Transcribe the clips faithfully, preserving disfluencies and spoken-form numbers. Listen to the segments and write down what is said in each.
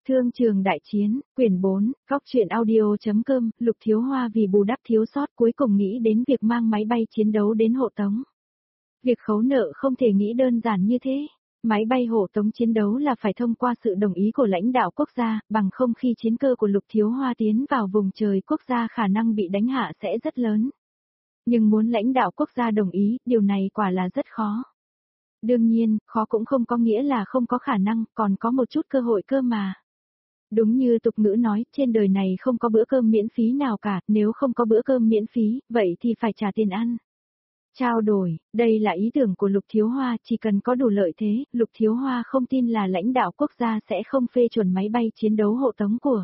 Thương trường đại chiến, quyển bốn, góc truyện audio.com, Lục Thiếu Hoa vì bù đắp thiếu sót cuối cùng nghĩ đến việc mang máy bay chiến đấu đến hộ tống. Việc khấu nợ không thể nghĩ đơn giản như thế. Máy bay hộ tống chiến đấu là phải thông qua sự đồng ý của lãnh đạo quốc gia, bằng không khi chiến cơ của Lục Thiếu Hoa tiến vào vùng trời quốc gia khả năng bị đánh hạ sẽ rất lớn. Nhưng muốn lãnh đạo quốc gia đồng ý, điều này quả là rất khó. Đương nhiên, khó cũng không có nghĩa là không có khả năng, còn có một chút cơ hội cơ mà. Đúng như tục ngữ nói, trên đời này không có bữa cơm miễn phí nào cả, nếu không có bữa cơm miễn phí, vậy thì phải trả tiền ăn. Trao đổi, đây là ý tưởng của Lục Thiếu Hoa, chỉ cần có đủ lợi thế, Lục Thiếu Hoa không tin là lãnh đạo quốc gia sẽ không phê chuẩn máy bay chiến đấu hộ tống của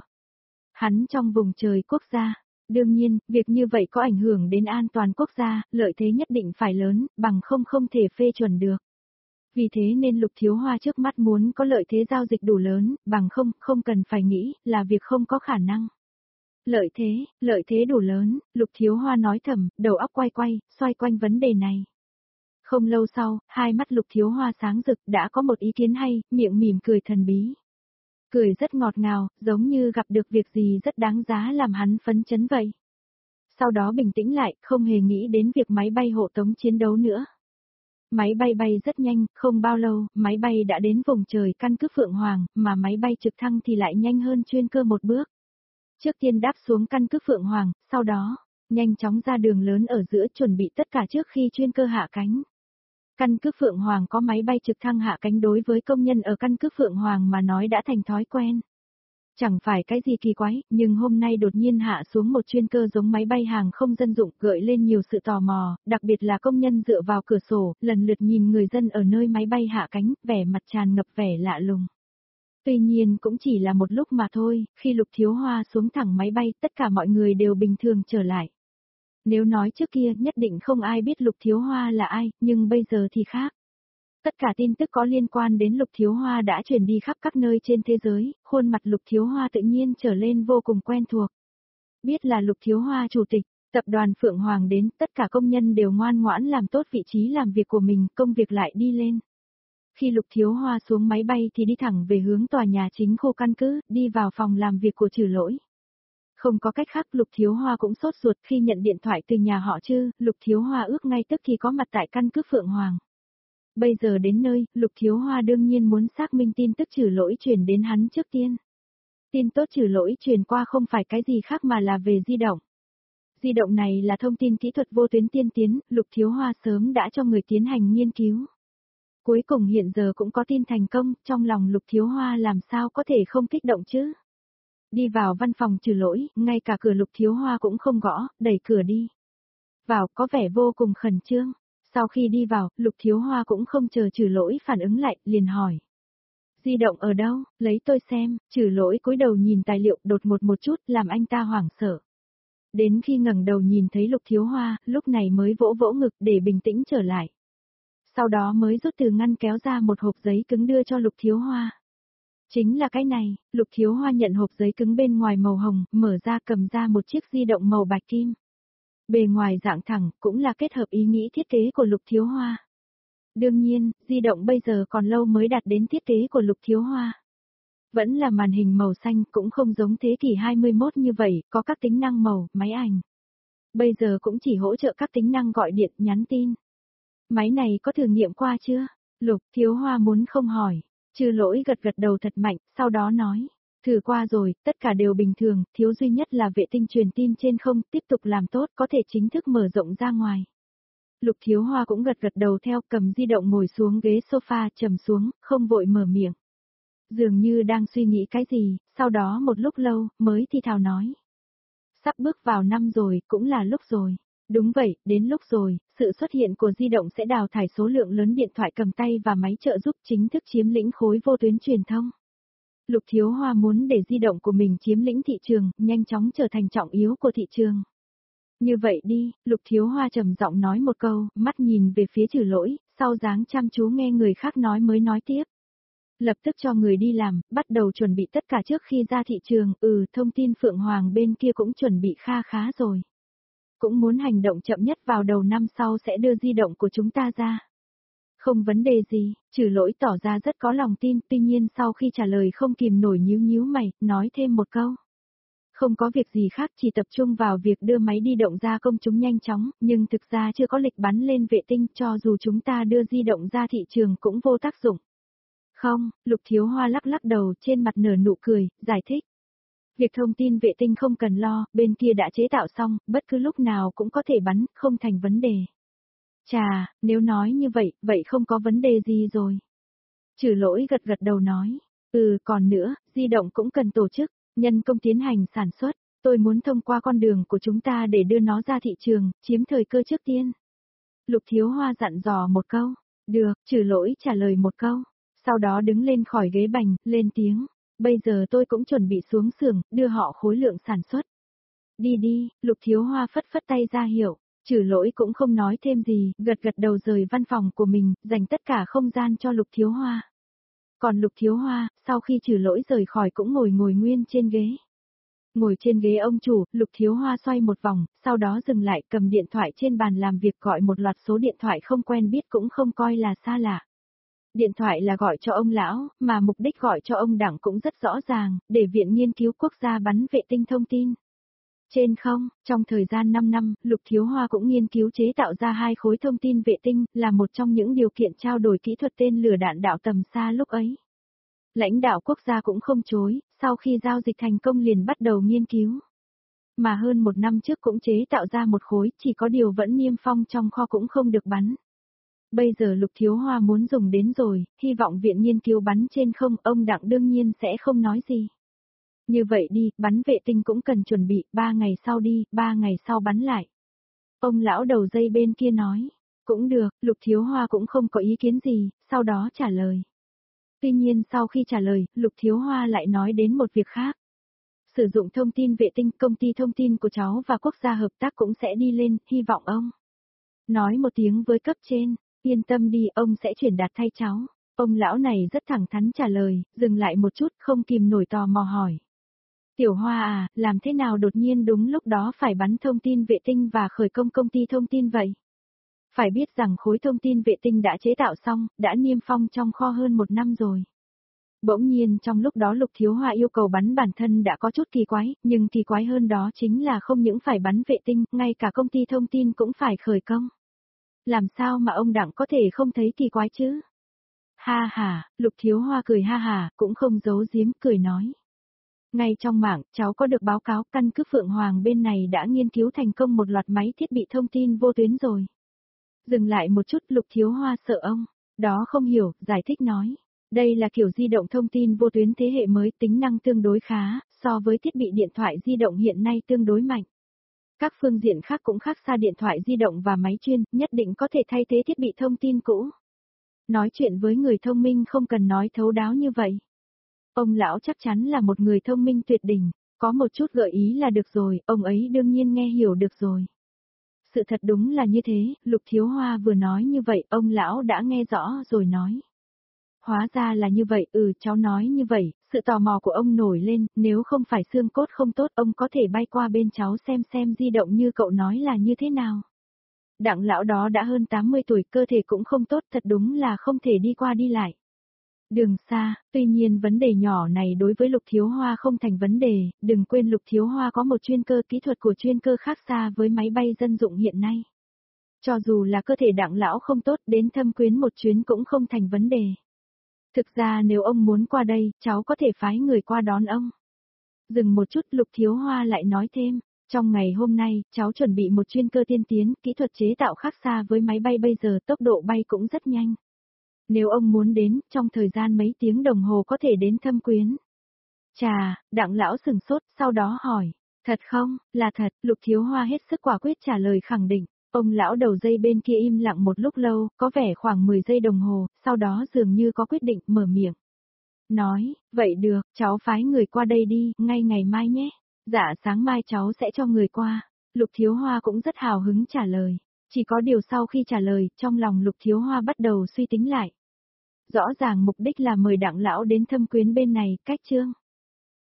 hắn trong vùng trời quốc gia. Đương nhiên, việc như vậy có ảnh hưởng đến an toàn quốc gia, lợi thế nhất định phải lớn, bằng không không thể phê chuẩn được. Vì thế nên Lục Thiếu Hoa trước mắt muốn có lợi thế giao dịch đủ lớn, bằng không, không cần phải nghĩ, là việc không có khả năng. Lợi thế, lợi thế đủ lớn, Lục Thiếu Hoa nói thầm, đầu óc quay quay, xoay quanh vấn đề này. Không lâu sau, hai mắt Lục Thiếu Hoa sáng rực, đã có một ý kiến hay, miệng mỉm cười thần bí. Cười rất ngọt ngào, giống như gặp được việc gì rất đáng giá làm hắn phấn chấn vậy. Sau đó bình tĩnh lại, không hề nghĩ đến việc máy bay hộ tống chiến đấu nữa. Máy bay bay rất nhanh, không bao lâu, máy bay đã đến vùng trời căn cứ Phượng Hoàng, mà máy bay trực thăng thì lại nhanh hơn chuyên cơ một bước. Trước tiên đáp xuống căn cứ Phượng Hoàng, sau đó, nhanh chóng ra đường lớn ở giữa chuẩn bị tất cả trước khi chuyên cơ hạ cánh. Căn cứ Phượng Hoàng có máy bay trực thăng hạ cánh đối với công nhân ở căn cứ Phượng Hoàng mà nói đã thành thói quen. Chẳng phải cái gì kỳ quái, nhưng hôm nay đột nhiên hạ xuống một chuyên cơ giống máy bay hàng không dân dụng gợi lên nhiều sự tò mò, đặc biệt là công nhân dựa vào cửa sổ, lần lượt nhìn người dân ở nơi máy bay hạ cánh, vẻ mặt tràn ngập vẻ lạ lùng. Tuy nhiên cũng chỉ là một lúc mà thôi, khi Lục Thiếu Hoa xuống thẳng máy bay, tất cả mọi người đều bình thường trở lại. Nếu nói trước kia nhất định không ai biết Lục Thiếu Hoa là ai, nhưng bây giờ thì khác. Tất cả tin tức có liên quan đến Lục Thiếu Hoa đã truyền đi khắp các nơi trên thế giới, khuôn mặt Lục Thiếu Hoa tự nhiên trở lên vô cùng quen thuộc. Biết là Lục Thiếu Hoa chủ tịch, tập đoàn Phượng Hoàng đến, tất cả công nhân đều ngoan ngoãn làm tốt vị trí làm việc của mình, công việc lại đi lên. Khi Lục Thiếu Hoa xuống máy bay thì đi thẳng về hướng tòa nhà chính khu căn cứ, đi vào phòng làm việc của Trừ Lỗi. Không có cách khác, Lục Thiếu Hoa cũng sốt ruột khi nhận điện thoại từ nhà họ Trư, Lục Thiếu Hoa ước ngay tức thì có mặt tại căn cứ Phượng Hoàng. Bây giờ đến nơi, Lục Thiếu Hoa đương nhiên muốn xác minh tin tức Trừ Lỗi truyền đến hắn trước tiên. Tin tốt Trừ Lỗi truyền qua không phải cái gì khác mà là về di động. Di động này là thông tin kỹ thuật vô tuyến tiên tiến, Lục Thiếu Hoa sớm đã cho người tiến hành nghiên cứu. Cuối cùng hiện giờ cũng có tin thành công, trong lòng Lục Thiếu Hoa làm sao có thể không kích động chứ. Đi vào văn phòng Trừ Lỗi, ngay cả cửa Lục Thiếu Hoa cũng không gõ, đẩy cửa đi. Vào có vẻ vô cùng khẩn trương. Sau khi đi vào, Lục Thiếu Hoa cũng không chờ Trừ Lỗi phản ứng lại, liền hỏi. Di động ở đâu, lấy tôi xem, Trừ Lỗi cúi đầu nhìn tài liệu đột một một chút, làm anh ta hoảng sợ. Đến khi ngẩng đầu nhìn thấy Lục Thiếu Hoa, lúc này mới vỗ vỗ ngực để bình tĩnh trở lại. Sau đó mới rút từ ngăn kéo ra một hộp giấy cứng đưa cho Lục Thiếu Hoa. Chính là cái này, Lục Thiếu Hoa nhận hộp giấy cứng bên ngoài màu hồng, mở ra cầm ra một chiếc di động màu bạch kim. Bề ngoài dạng thẳng, cũng là kết hợp ý nghĩ thiết kế của Lục Thiếu Hoa. Đương nhiên, di động bây giờ còn lâu mới đạt đến thiết kế của Lục Thiếu Hoa. Vẫn là màn hình màu xanh, cũng không giống thế kỷ hai mươi mốt như vậy, có các tính năng màu, máy ảnh. Bây giờ cũng chỉ hỗ trợ các tính năng gọi điện, nhắn tin. Máy này có thử nghiệm qua chưa? Lục Thiếu Hoa muốn không hỏi. Trừ Lỗi gật gật đầu thật mạnh, sau đó nói. Thử qua rồi, tất cả đều bình thường, thiếu duy nhất là vệ tinh truyền tin trên không, tiếp tục làm tốt, có thể chính thức mở rộng ra ngoài. Lục Thiếu Hoa cũng gật gật đầu theo, cầm di động ngồi xuống ghế sofa, trầm xuống, không vội mở miệng. Dường như đang suy nghĩ cái gì, sau đó một lúc lâu, mới thì thào nói. Sắp bước vào năm rồi, cũng là lúc rồi. Đúng vậy, đến lúc rồi, sự xuất hiện của di động sẽ đào thải số lượng lớn điện thoại cầm tay và máy trợ giúp chính thức chiếm lĩnh khối vô tuyến truyền thông. Lục Thiếu Hoa muốn để di động của mình chiếm lĩnh thị trường, nhanh chóng trở thành trọng yếu của thị trường. Như vậy đi, Lục Thiếu Hoa trầm giọng nói một câu, mắt nhìn về phía Trừ Lỗi, sau dáng chăm chú nghe người khác nói mới nói tiếp. Lập tức cho người đi làm, bắt đầu chuẩn bị tất cả trước khi ra thị trường, ừ, thông tin Phượng Hoàng bên kia cũng chuẩn bị kha khá rồi. Cũng muốn hành động chậm nhất vào đầu năm sau sẽ đưa di động của chúng ta ra. Không vấn đề gì, Trừ Lỗi tỏ ra rất có lòng tin, tuy nhiên sau khi trả lời không kìm nổi nhíu nhíu mày, nói thêm một câu. Không có việc gì khác, chỉ tập trung vào việc đưa máy di động ra công chúng nhanh chóng, nhưng thực ra chưa có lịch bắn lên vệ tinh, cho dù chúng ta đưa di động ra thị trường cũng vô tác dụng. Không, Lục Thiếu Hoa lắc lắc đầu, trên mặt nở nụ cười, giải thích. Việc thông tin vệ tinh không cần lo, bên kia đã chế tạo xong, bất cứ lúc nào cũng có thể bắn, không thành vấn đề. Chà, nếu nói như vậy, vậy không có vấn đề gì rồi. Trừ Lỗi gật gật đầu nói, ừ, còn nữa, di động cũng cần tổ chức, nhân công tiến hành sản xuất, tôi muốn thông qua con đường của chúng ta để đưa nó ra thị trường, chiếm thời cơ trước tiên. Lục Thiếu Hoa dặn dò một câu, được, Trừ Lỗi trả lời một câu, sau đó đứng lên khỏi ghế bành, lên tiếng, bây giờ tôi cũng chuẩn bị xuống xưởng, đưa họ khối lượng sản xuất. Đi đi, Lục Thiếu Hoa phất phất tay ra hiệu. Trừ Lỗi cũng không nói thêm gì, gật gật đầu rời văn phòng của mình, dành tất cả không gian cho Lục Thiếu Hoa. Còn Lục Thiếu Hoa, sau khi Trừ Lỗi rời khỏi cũng ngồi ngồi nguyên trên ghế. Ngồi trên ghế ông chủ, Lục Thiếu Hoa xoay một vòng, sau đó dừng lại cầm điện thoại trên bàn làm việc gọi một loạt số điện thoại không quen biết cũng không coi là xa lạ. Điện thoại là gọi cho ông lão, mà mục đích gọi cho ông Đặng cũng rất rõ ràng, để Viện Nghiên cứu Quốc gia bắn vệ tinh thông tin. Trên không, trong thời gian năm năm, Lục Thiếu Hoa cũng nghiên cứu chế tạo ra hai khối thông tin vệ tinh, là một trong những điều kiện trao đổi kỹ thuật tên lửa đạn đạo tầm xa lúc ấy. Lãnh đạo quốc gia cũng không chối, sau khi giao dịch thành công liền bắt đầu nghiên cứu. Mà hơn một năm trước cũng chế tạo ra một khối, chỉ có điều vẫn niêm phong trong kho cũng không được bắn. Bây giờ Lục Thiếu Hoa muốn dùng đến rồi, hy vọng viện nghiên cứu bắn trên không, ông Đặng đương nhiên sẽ không nói gì. Như vậy đi, bắn vệ tinh cũng cần chuẩn bị, ba ngày sau đi, ba ngày sau bắn lại. Ông lão đầu dây bên kia nói, cũng được, Lục Thiếu Hoa cũng không có ý kiến gì, sau đó trả lời. Tuy nhiên sau khi trả lời, Lục Thiếu Hoa lại nói đến một việc khác. Sử dụng thông tin vệ tinh, công ty thông tin của cháu và quốc gia hợp tác cũng sẽ đi lên, hy vọng ông. Nói một tiếng với cấp trên, yên tâm đi, ông sẽ chuyển đạt thay cháu. Ông lão này rất thẳng thắn trả lời, dừng lại một chút, không kìm nổi tò mò hỏi. Tiểu Hoa à, làm thế nào đột nhiên đúng lúc đó phải bắn thông tin vệ tinh và khởi công công ty thông tin vậy? Phải biết rằng khối thông tin vệ tinh đã chế tạo xong, đã niêm phong trong kho hơn một năm rồi. Bỗng nhiên trong lúc đó Lục Thiếu Hoa yêu cầu bắn bản thân đã có chút kỳ quái, nhưng kỳ quái hơn đó chính là không những phải bắn vệ tinh, ngay cả công ty thông tin cũng phải khởi công. Làm sao mà ông Đặng có thể không thấy kỳ quái chứ? Ha ha, Lục Thiếu Hoa cười ha ha, cũng không giấu giếm, cười nói. Ngay trong mạng, cháu có được báo cáo căn cứ Phượng Hoàng bên này đã nghiên cứu thành công một loạt máy thiết bị thông tin vô tuyến rồi. Dừng lại một chút, Lục Thiếu Hoa sợ ông, đó không hiểu, giải thích nói. Đây là kiểu di động thông tin vô tuyến thế hệ mới, tính năng tương đối khá, so với thiết bị điện thoại di động hiện nay tương đối mạnh. Các phương diện khác cũng khác xa điện thoại di động và máy chuyên, nhất định có thể thay thế thiết bị thông tin cũ. Nói chuyện với người thông minh không cần nói thấu đáo như vậy. Ông lão chắc chắn là một người thông minh tuyệt đỉnh, có một chút gợi ý là được rồi, ông ấy đương nhiên nghe hiểu được rồi. Sự thật đúng là như thế, Lục Thiếu Hoa vừa nói như vậy, ông lão đã nghe rõ rồi nói. Hóa ra là như vậy, ừ, cháu nói như vậy, sự tò mò của ông nổi lên, nếu không phải xương cốt không tốt, ông có thể bay qua bên cháu xem xem di động như cậu nói là như thế nào. Đặng lão đó đã hơn tám mươi tuổi, cơ thể cũng không tốt, thật đúng là không thể đi qua đi lại. Đường xa, tuy nhiên vấn đề nhỏ này đối với Lục Thiếu Hoa không thành vấn đề, đừng quên Lục Thiếu Hoa có một chuyên cơ, kỹ thuật của chuyên cơ khác xa với máy bay dân dụng hiện nay. Cho dù là cơ thể Đặng lão không tốt, đến Thâm Quyến một chuyến cũng không thành vấn đề. Thực ra nếu ông muốn qua đây, cháu có thể phái người qua đón ông. Dừng một chút, Lục Thiếu Hoa lại nói thêm, trong ngày hôm nay, cháu chuẩn bị một chuyên cơ tiên tiến, kỹ thuật chế tạo khác xa với máy bay bây giờ, tốc độ bay cũng rất nhanh. Nếu ông muốn đến, trong thời gian mấy tiếng đồng hồ có thể đến Thâm Quyến. Chà, Đặng lão sừng sốt, sau đó hỏi, thật không, là thật, Lục Thiếu Hoa hết sức quả quyết trả lời khẳng định. Ông lão đầu dây bên kia im lặng một lúc lâu, có vẻ khoảng mười giây đồng hồ, sau đó dường như có quyết định, mở miệng. Nói, vậy được, cháu phái người qua đây đi, ngay ngày mai nhé. Dạ sáng mai cháu sẽ cho người qua. Lục Thiếu Hoa cũng rất hào hứng trả lời. Chỉ có điều sau khi trả lời, trong lòng Lục Thiếu Hoa bắt đầu suy tính lại. Rõ ràng mục đích là mời Đặng lão đến Thâm Quyến bên này, cách chương.